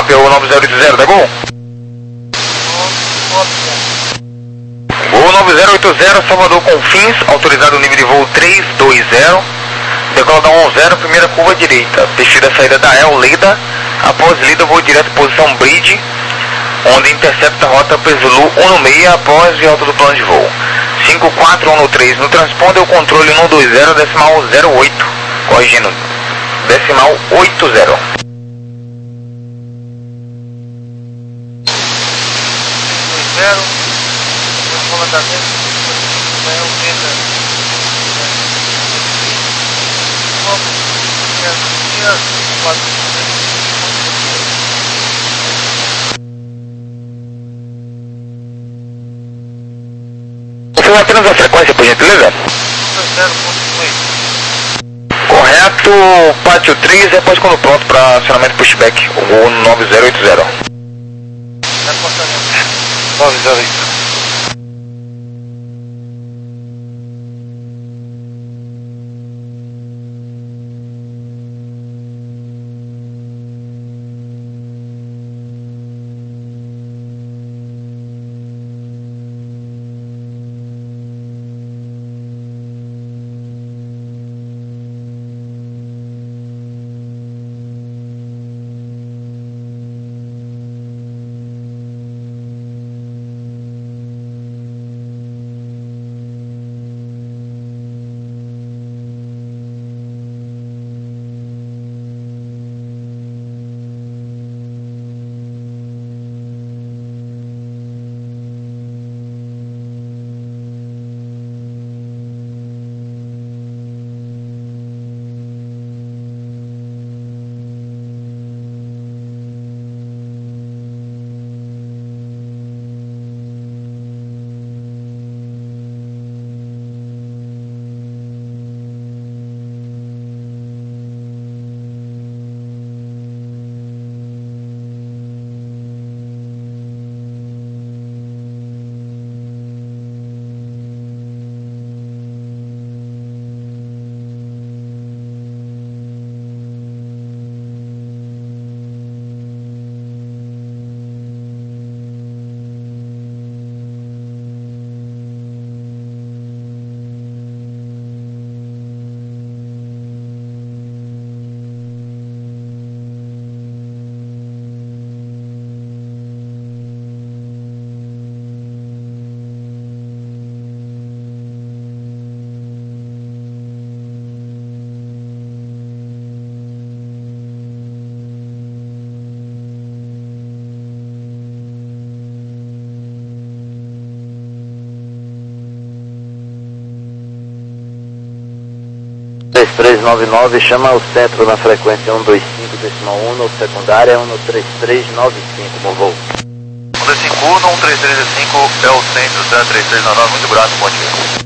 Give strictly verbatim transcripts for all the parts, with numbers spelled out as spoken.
Gol nove zero oito zero, da Gol? Gol nove zero oito zero, Salvador Confins, autorizado nível de voo três dois zero, decola da um zero, primeira curva direita, descida a saída da El Leda, após lida voo direto posição Bridge, onde intercepta a rota Pesulu um seis após de alta do plano de voo. cinco quatro um três no transponder, o controle um dois zero, decimal zero oito, corrigindo, decimal oito zero. Zero, o comandamento da El Leda. Confirma apenas a frequência, por gentileza? Correto, pátio três, após quando pronto para acionamento pushback, o voo nove zero oito zero. nove zero oito. três três nove nove, chama o centro na frequência um dois cinco decimal um, no secundária um três três nove cinco, no voo. um dois cinco um, um três três cinco é o centro da três três nove nove, muito grato, bom dia.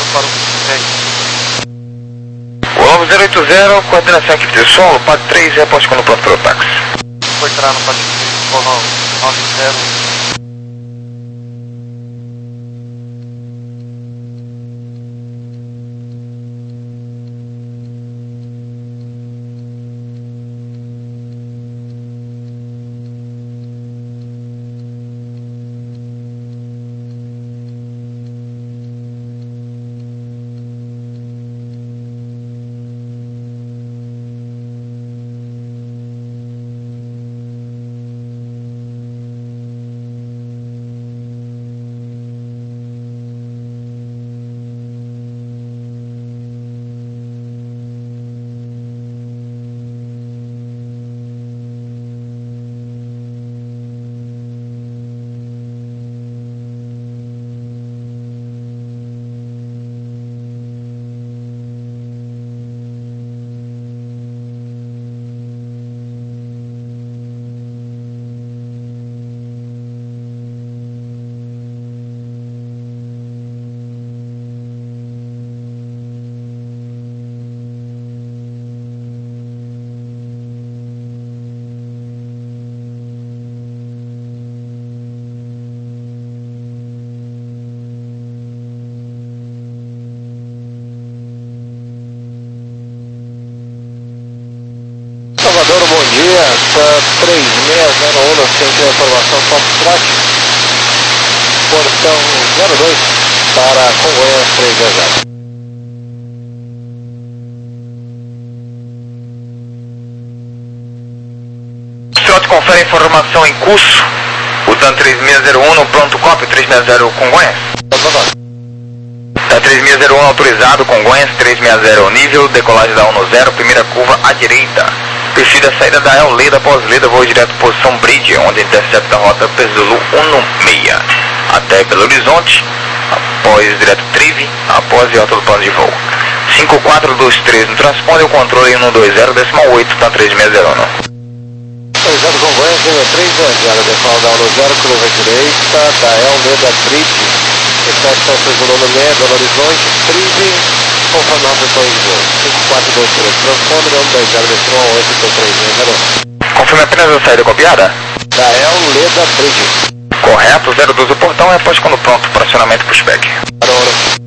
para o Fusquete. O nove zero oito zero, coordenação equipe de solo, P A D três, reposte quando pronto para o táxi. Foi entrar no P A D três, com nove zero. Salvador, bom dia, está três seis zero um no centro de informação Foxtrot, portão zero dois para Congonhas três zero zero. Foxtrot confere informação em curso, usando três seis zero um no pronto copy, três seis zero Congonhas. Tá três seis zero um autorizado, Congonhas, três seis zero nível, decolagem da um zero, primeira curva à direita. Perfil da saída da El Leda, após Leda, voo direto posição Bridge, onde intercepta a rota Pesulu um seis. Até Belo Horizonte, após direto Trive, após e alta do plano de voo. cinco quatro dois três no transponder, o controle um dois zero, decimal oito, tá três seis zero um. Autorizado Congonhas, nível três zero, decola da um zero, curva direita, da El Leda Bridge, intercepta o Pesulu um seis, Belo Horizonte, Trive, conforme a rota de voo. cinco quatro dois três, transponder um dois zero, decimal oito, tá três seis zero um. Confirme apenas a saída copiada? Da El Leda Bridge. Correto, zero doze o portão, reposte quando pronto, para acionamento pushback. Barulho.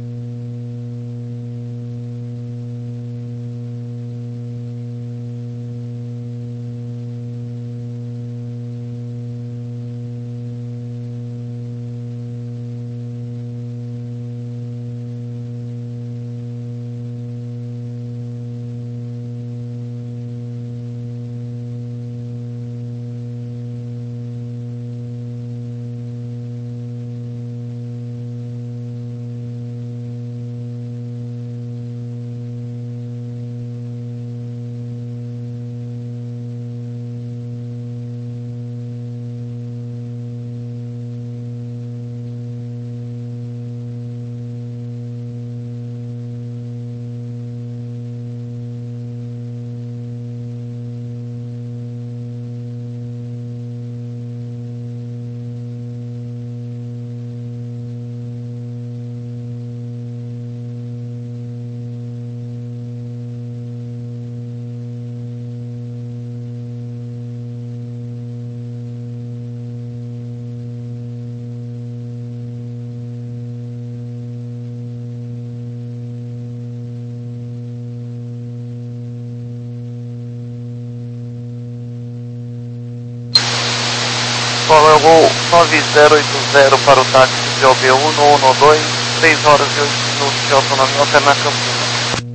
Escola Gol nove zero oito zero para o táxi de O B um no um dois, três horas e oito minutos de autonomia alterna Campinas.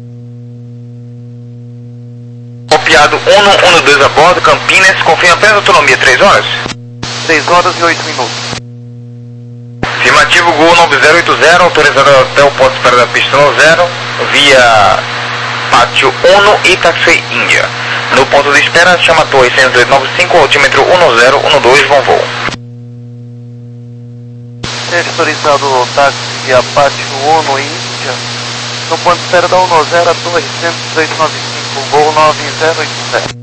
Copiado um um dois a bordo, Campinas, confirma apenas autonomia três horas? três horas e oito minutos. Afirmativo, Gol nove zero oito zero, autorizado até o ponto de espera da pista no zero, via Pátio um e Taxi Índia. No ponto de espera, chama Torre seis oito nove cinco, altímetro um zero um dois, bom voo. Autorizado o táxi via Pátio um Índia. No ponto de espera da um zero, a Torre seis oito nove cinco, voo nove zero oito zero.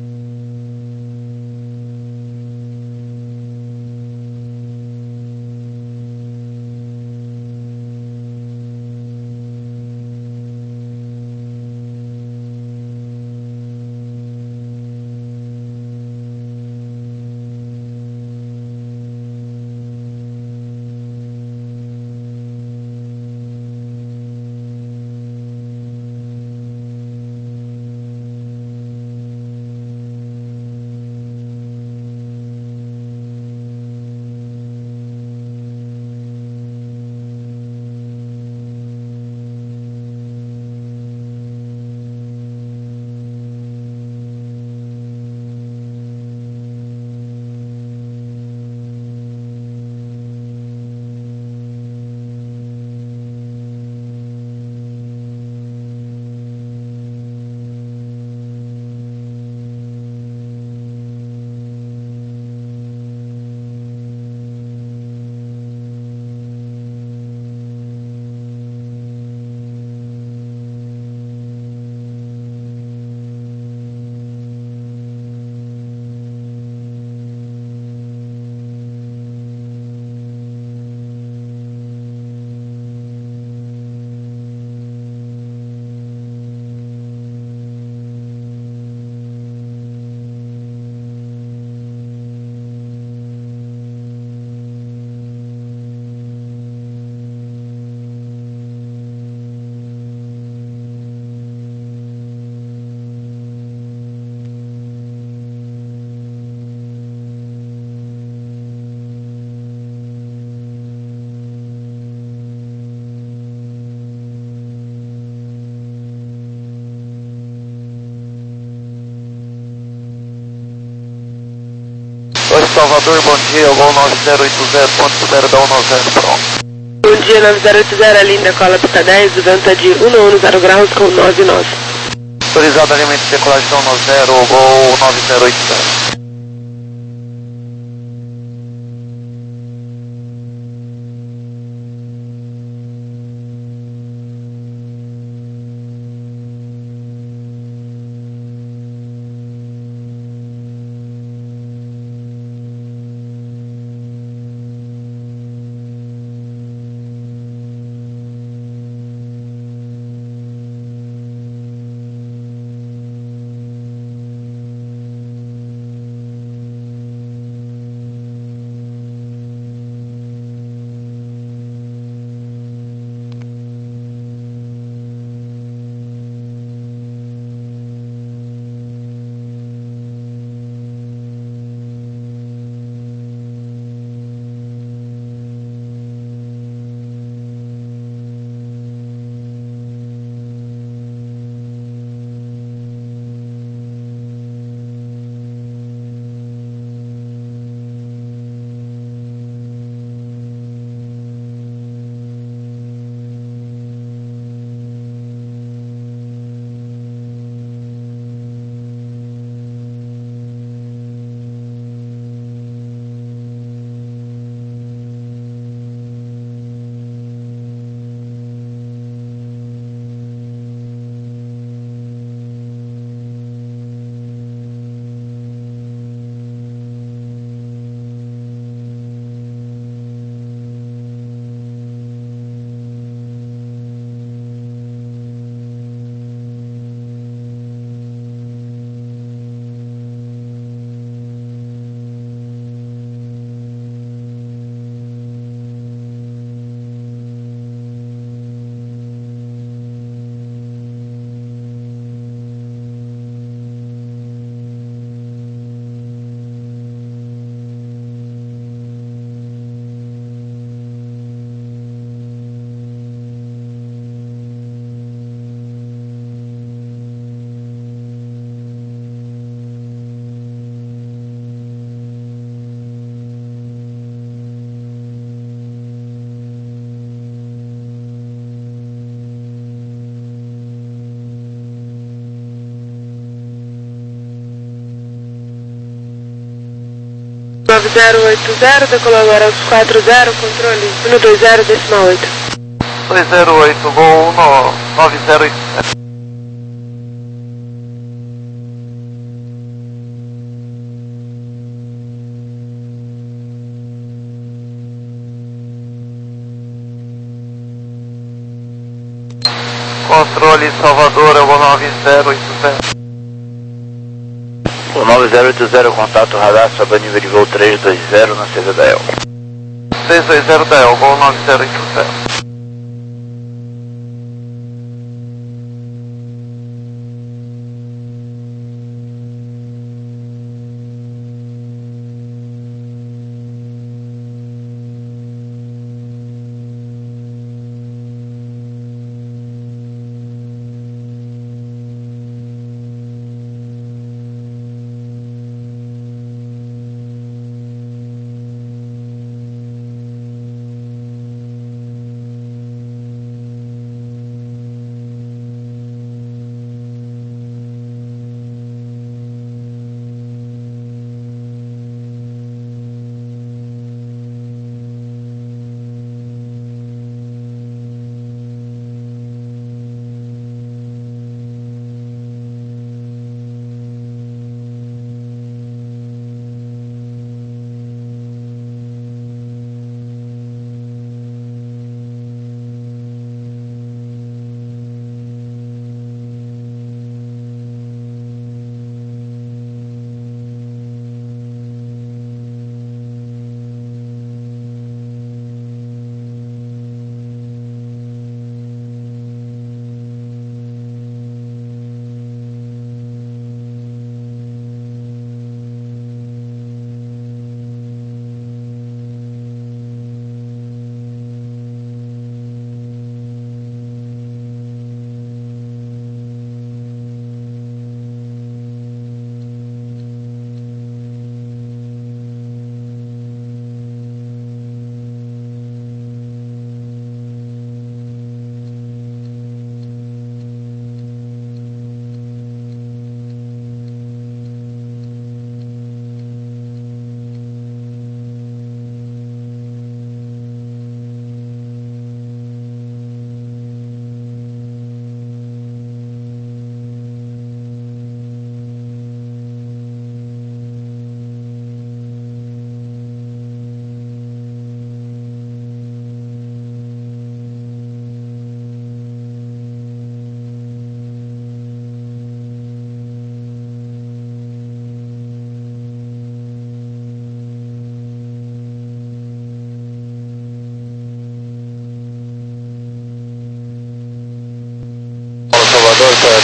Salvador, bom dia, Gol nove zero oito zero, quando puder dar um nove zero, pronto. Bom dia, nove zero oito zero, ali na cola pista dez, o vento é de um nono zero graus com nove nove. Autorizado alimento de decolagem da um nove zero, Gol nove zero oito zero. nove zero oito zero, decolou agora aos quatro zero, controle um dois zero, decimal oito. dois zero oito, Gol nove zero oito zero. Controle Salvador, Gol nove zero oito zero. O nove zero oito zero, contato radar, sobe a nível de voo três dois zero na saída da E L. três dois zero da E L, Gol nove zero oito zero.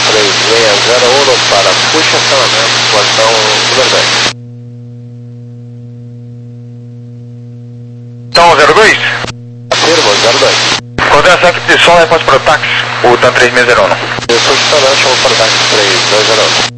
três seis zero um para puxa acionamento, portão número dez. Então, zero dois? Afirma, zero dois. Coordenação de som, resposta para o táxi, o TAM três seis zero um. Eu sou de chamo para o táxi três dois zero um.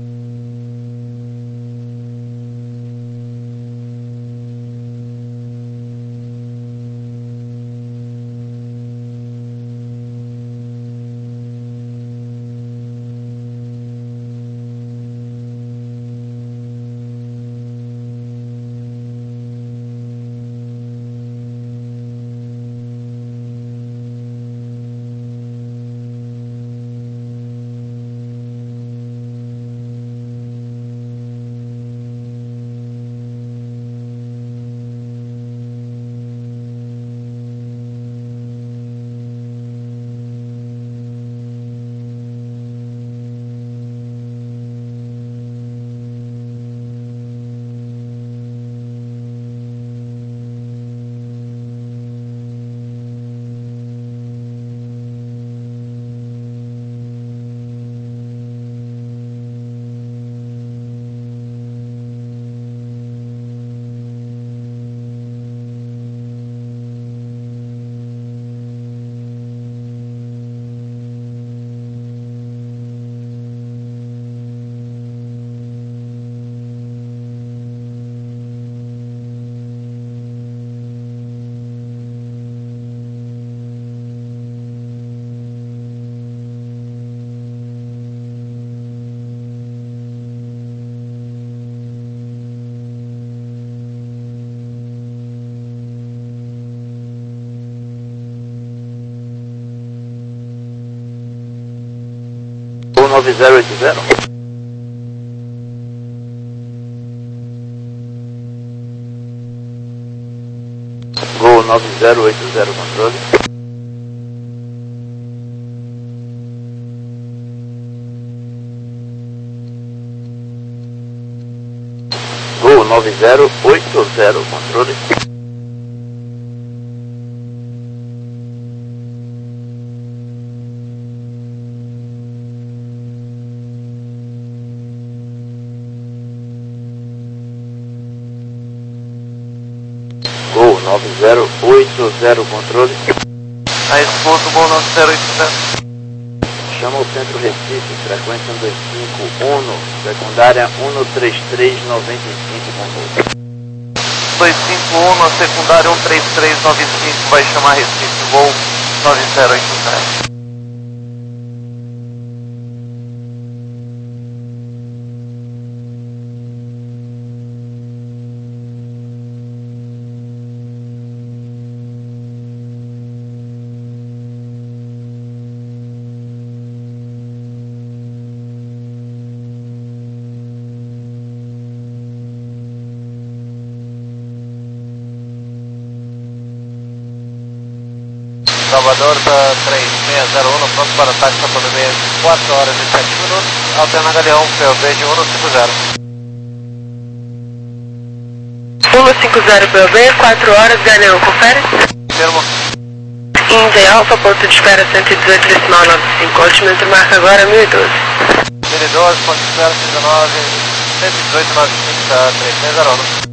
nove zero oito zero. Gol nove zero oito zero, controle. Gol nove zero oito zero, controle. Gol nove zero oito zero, controle. A esposa, Gol nove zero oito zero. Chama o centro Recife, frequência um dois cinco um, secundária um três três nove cinco, controle. dois cinco um, secundária um três três nove cinco, vai chamar Recife, Gol nove zero oito zero. Salvador da três seis zero um, pronto para ataque para poder quatro horas e sete minutos, alterna Galeão, P O B de um cinco zero. um cinco zero P O B, quatro horas, Galeão, confere? Termo. Indy Alfa, ponto de espera cento e dezoito decimal noventa e cinco, altímetro marca agora mil e doze. mil e doze, ponto de espera cento e dezenove, cento e dezoito noventa e cinco da três seis zero um.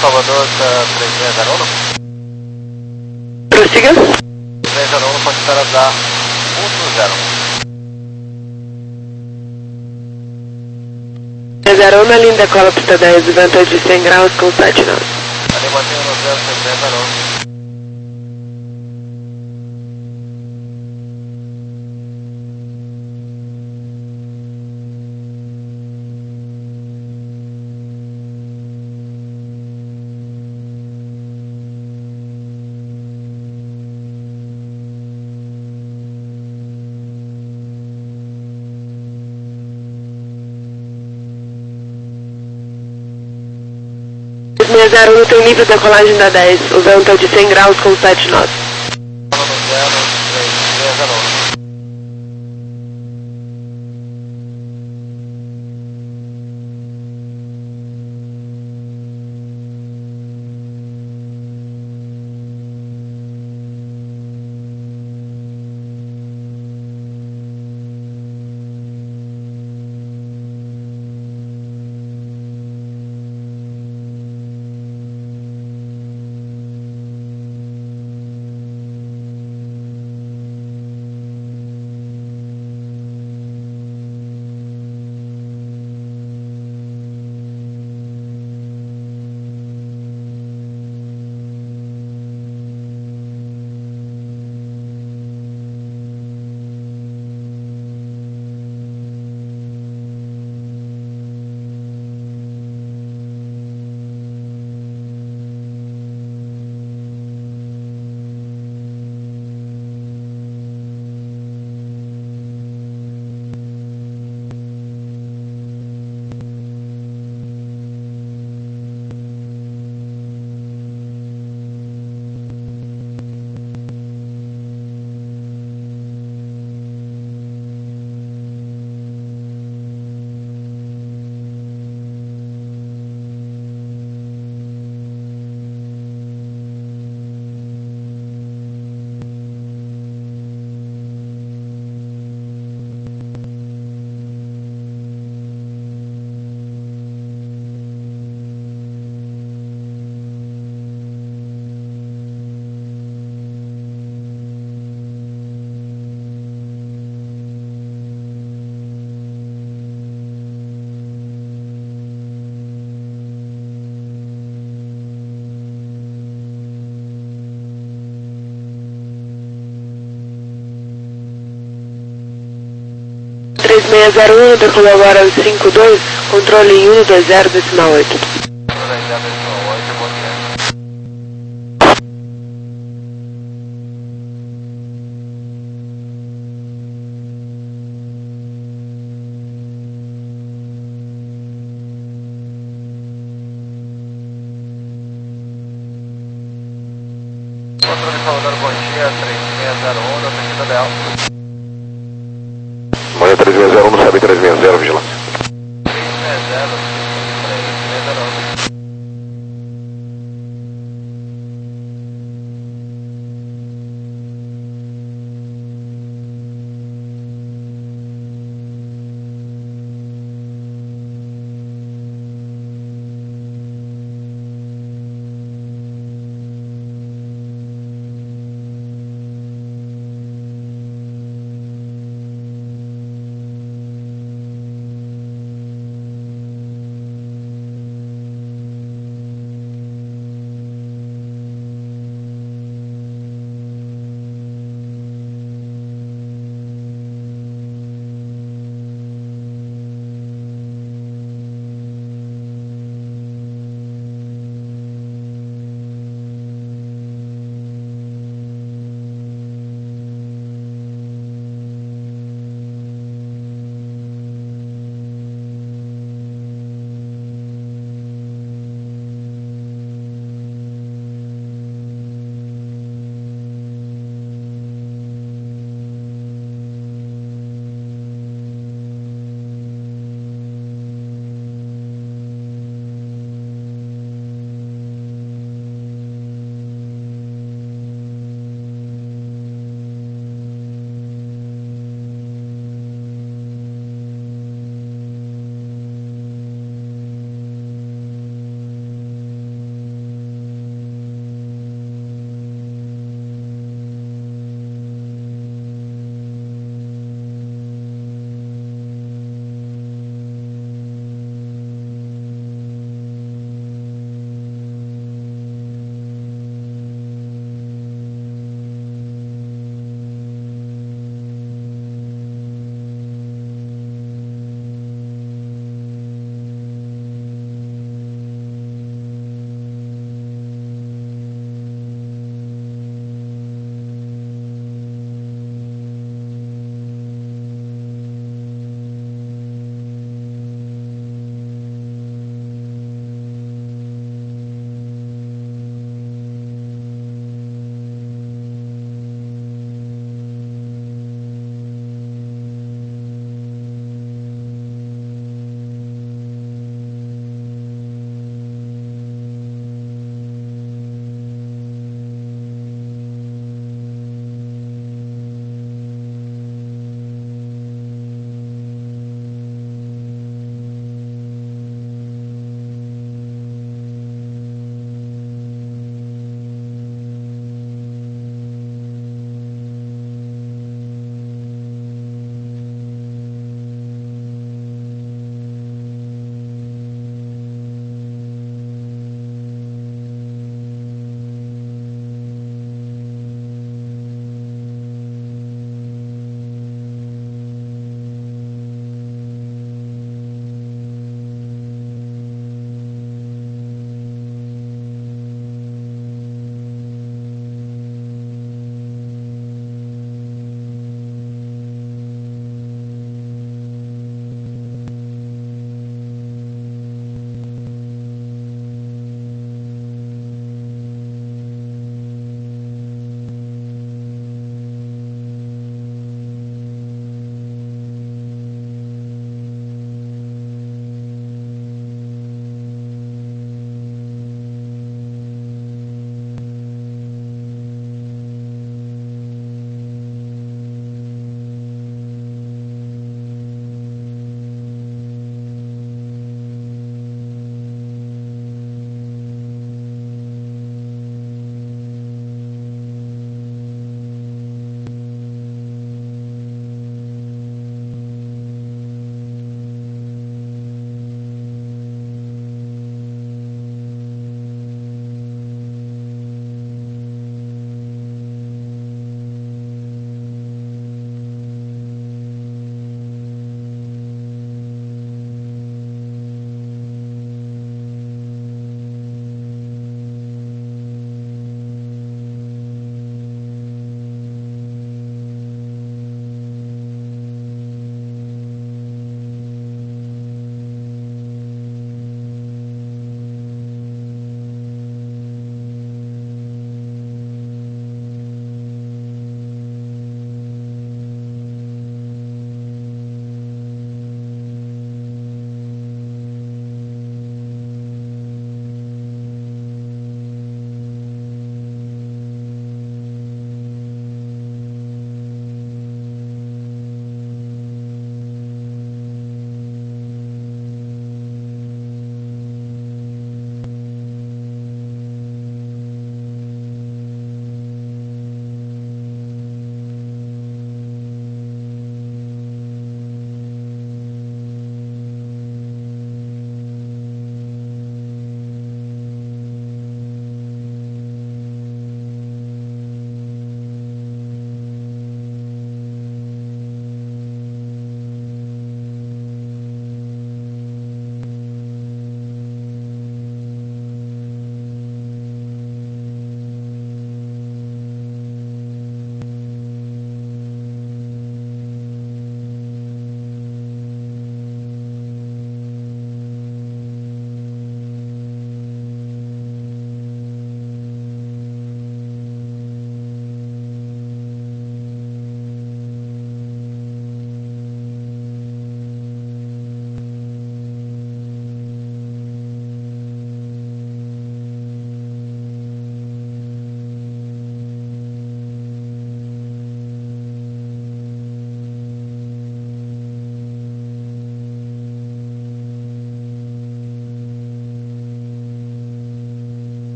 Salvador, tá três seis zero um. Prossiga. três zero um, pode estar a dar um zero. três zero um na linha da cola pista dez, vento de cem graus com sete nove. Ali mantém o zero três zero um. seis zero um tem nível de decolagem da dez, o vento é de cem graus com sete nove. zero três zero um. três seis zero um, decolou agora o cinco dois, controle em um dois zero decimal oito. Controle Salvador, bom dia, três seis zero um, da Avenida Leal. Manhã três seis zero um, no C B três seis zero, vigilância. três seis zero, três seis zero um.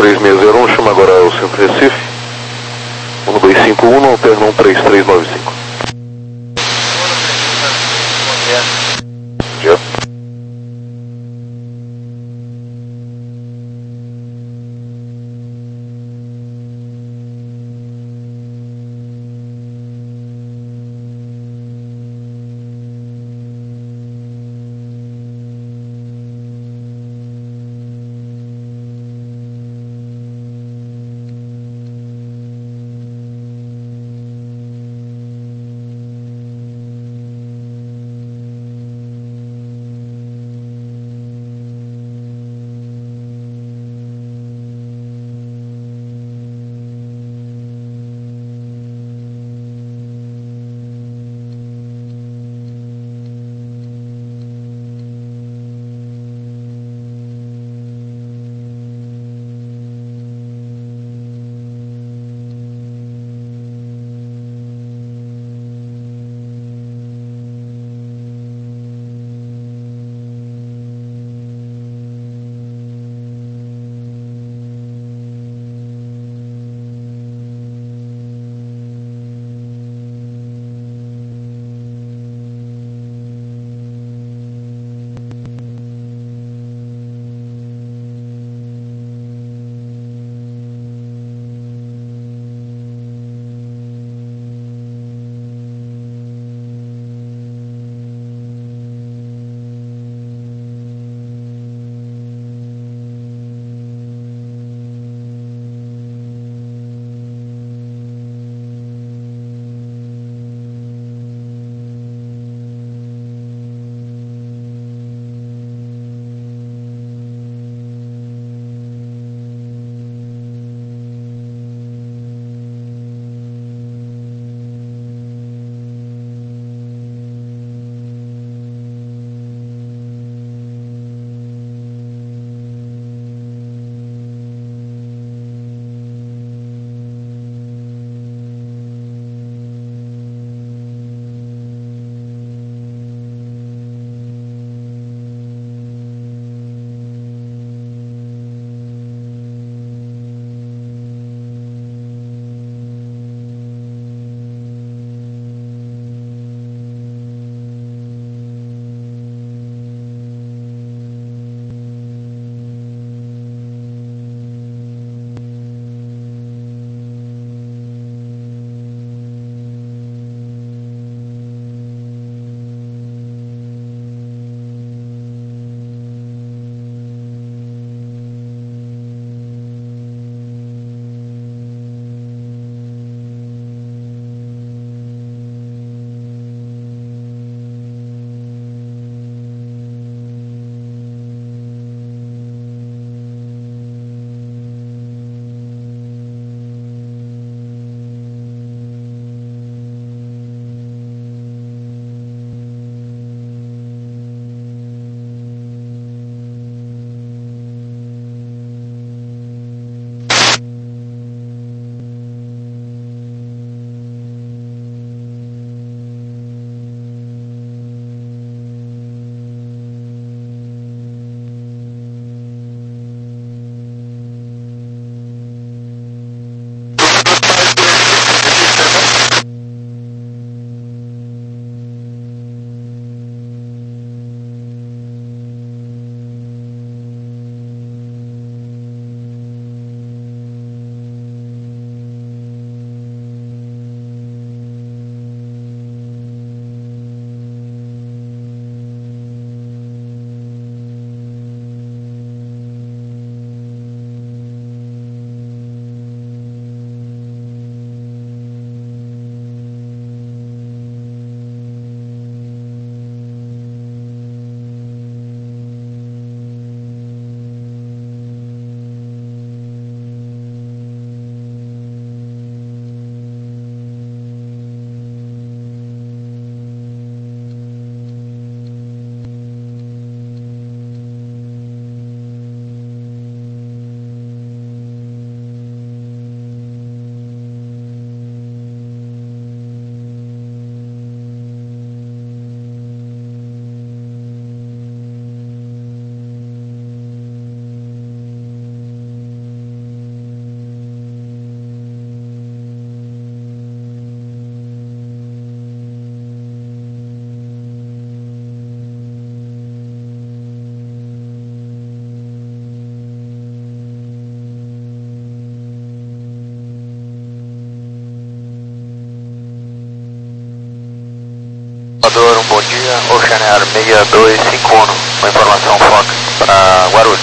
três seis zero um, chama agora o Centro Recife. um dois cinco um, alterna um três três nove cinco. Já. Ocean Air seis dois cinco um, uma informação Fox para Guarulhos.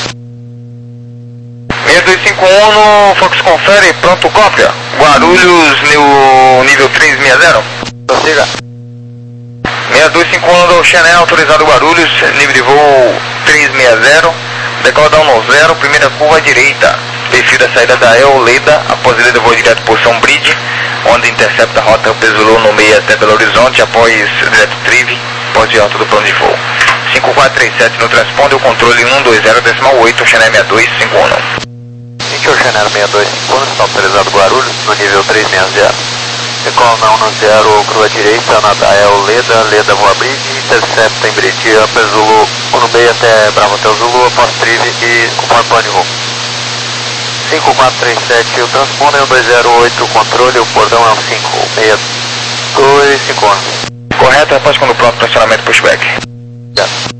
seis dois cinco um, Fox confere, pronto, cópia. Guarulhos, no nível três seis zero. Prossiga. seis dois cinco um do Ocean Air, autorizado Guarulhos, nível de voo três seis zero. Decola da um zero, primeira curva à direita. Perfil da saída da El Leda, após ele voo direto por São Bride, onde intercepta a rota Pesulô no meio até Belo Horizonte, após direto Trive, após de alta do plano de voo. cinco quatro três sete no transponder, o controle um dois zero decimal oito, Ocean Air seis dois cinco um. Inter Ocean Air seis dois cinco um, está autorizado Guarulhos, no nível três seis zero. Decola na um zero, curva direita, na da El Leda, Leda Voa Bride, intercepta em Bride, Pesulô no meio até Bravo Hotel Zulu, após Trive e conforme plano de voo. cinco quatro três sete, o transponder é o dois zero oito, o controle, o bordão é o cinco seis dois cinco um. Correto, após quando pronto, pressionamento pushback. Yeah.